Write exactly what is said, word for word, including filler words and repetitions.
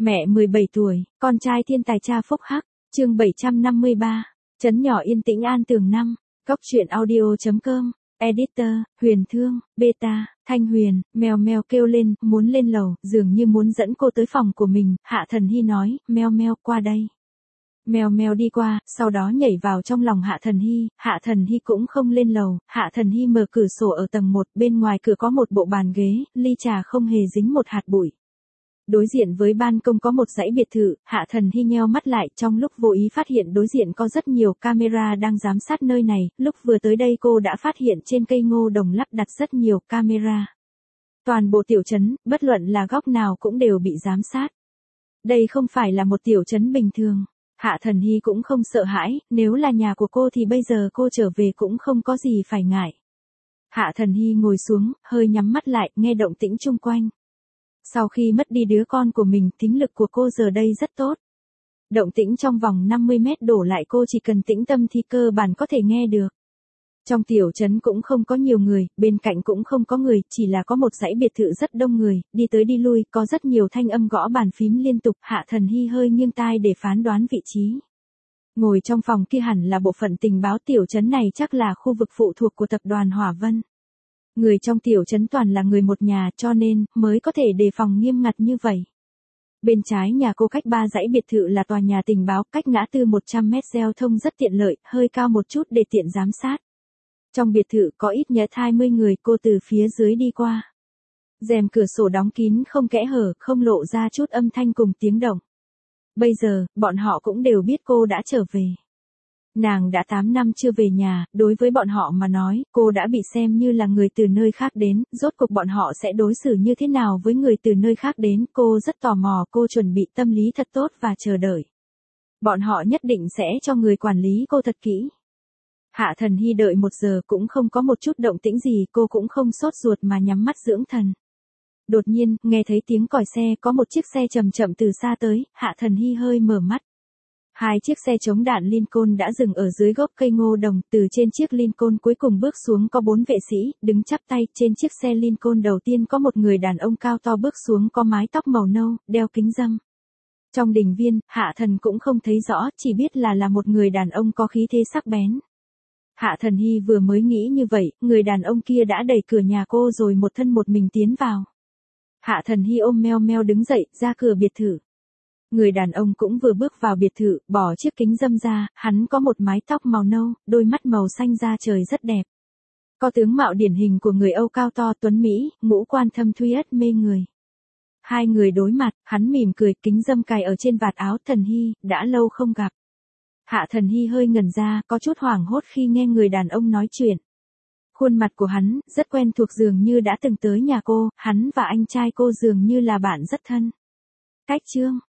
Mẹ mười bảy tuổi, con trai thiên tài cha phúc hắc, chương bảy trăm năm mươi ba, trấn nhỏ yên tĩnh an tường năm, góc truyện audio.com, editor, Huyền Thương, beta, Thanh Huyền, mèo mèo kêu lên, muốn lên lầu, dường như muốn dẫn cô tới phòng của mình, Hạ Thần Hy nói, mèo mèo qua đây. Mèo mèo đi qua, sau đó nhảy vào trong lòng Hạ Thần Hy, Hạ Thần Hy cũng không lên lầu, Hạ Thần Hy mở cửa sổ ở tầng một, bên ngoài cửa có một bộ bàn ghế, ly trà không hề dính một hạt bụi. Đối diện với ban công có một dãy biệt thự, Hạ Thần Hy nheo mắt lại, trong lúc vô ý phát hiện đối diện có rất nhiều camera đang giám sát nơi này, lúc vừa tới đây cô đã phát hiện trên cây ngô đồng lắp đặt rất nhiều camera. Toàn bộ tiểu trấn, bất luận là góc nào cũng đều bị giám sát. Đây không phải là một tiểu trấn bình thường. Hạ Thần Hy cũng không sợ hãi, nếu là nhà của cô thì bây giờ cô trở về cũng không có gì phải ngại. Hạ Thần Hy ngồi xuống, hơi nhắm mắt lại, nghe động tĩnh chung quanh. Sau khi mất đi đứa con của mình, thính lực của cô giờ đây rất tốt. Động tĩnh trong vòng năm mươi mét đổ lại cô chỉ cần tĩnh tâm thì cơ bản có thể nghe được. Trong tiểu trấn cũng không có nhiều người, bên cạnh cũng không có người, chỉ là có một dãy biệt thự rất đông người, đi tới đi lui, có rất nhiều thanh âm gõ bàn phím liên tục, Hạ Thần Hy hơi nghiêng tai để phán đoán vị trí. Ngồi trong phòng kia hẳn là bộ phận tình báo tiểu trấn này, chắc là khu vực phụ thuộc của tập đoàn Hỏa Vân. Người trong tiểu trấn toàn là người một nhà cho nên mới có thể đề phòng nghiêm ngặt như vậy. Bên trái nhà cô cách ba dãy biệt thự là tòa nhà tình báo, cách ngã tư một trăm mét giao thông rất tiện lợi, hơi cao một chút để tiện giám sát. Trong biệt thự có ít nhất hai mươi người, cô từ phía dưới đi qua. Rèm cửa sổ đóng kín không kẽ hở, không lộ ra chút âm thanh cùng tiếng động. Bây giờ, bọn họ cũng đều biết cô đã trở về. Nàng đã tám năm chưa về nhà, đối với bọn họ mà nói, cô đã bị xem như là người từ nơi khác đến, rốt cuộc bọn họ sẽ đối xử như thế nào với người từ nơi khác đến, cô rất tò mò, cô chuẩn bị tâm lý thật tốt và chờ đợi. Bọn họ nhất định sẽ cho người quản lý cô thật kỹ. Hạ Thần Hy đợi một giờ cũng không có một chút động tĩnh gì, cô cũng không sốt ruột mà nhắm mắt dưỡng thần. Đột nhiên, nghe thấy tiếng còi xe, có một chiếc xe chậm chậm từ xa tới, Hạ Thần Hy hơi mở mắt. Hai chiếc xe chống đạn Lincoln đã dừng ở dưới gốc cây ngô đồng, từ trên chiếc Lincoln cuối cùng bước xuống có bốn vệ sĩ, đứng chắp tay, trên chiếc xe Lincoln đầu tiên có một người đàn ông cao to bước xuống có mái tóc màu nâu, đeo kính râm. Trong đình viên, Hạ Thần cũng không thấy rõ, chỉ biết là là một người đàn ông có khí thế sắc bén. Hạ Thần Hy vừa mới nghĩ như vậy, người đàn ông kia đã đẩy cửa nhà cô rồi một thân một mình tiến vào. Hạ Thần Hy ôm meo meo đứng dậy, ra cửa biệt thự. Người đàn ông cũng vừa bước vào biệt thự, bỏ chiếc kính râm ra, hắn có một mái tóc màu nâu, đôi mắt màu xanh da trời rất đẹp. Có tướng mạo điển hình của người Âu cao to tuấn Mỹ, ngũ quan thâm thuy ất mê người. Hai người đối mặt, hắn mỉm cười, kính râm cài ở trên vạt áo. Thần Hy, đã lâu không gặp. Hạ Thần Hy hơi ngẩn ra, có chút hoảng hốt khi nghe người đàn ông nói chuyện. Khuôn mặt của hắn, rất quen thuộc, dường như đã từng tới nhà cô, hắn và anh trai cô dường như là bạn rất thân. Cách chương,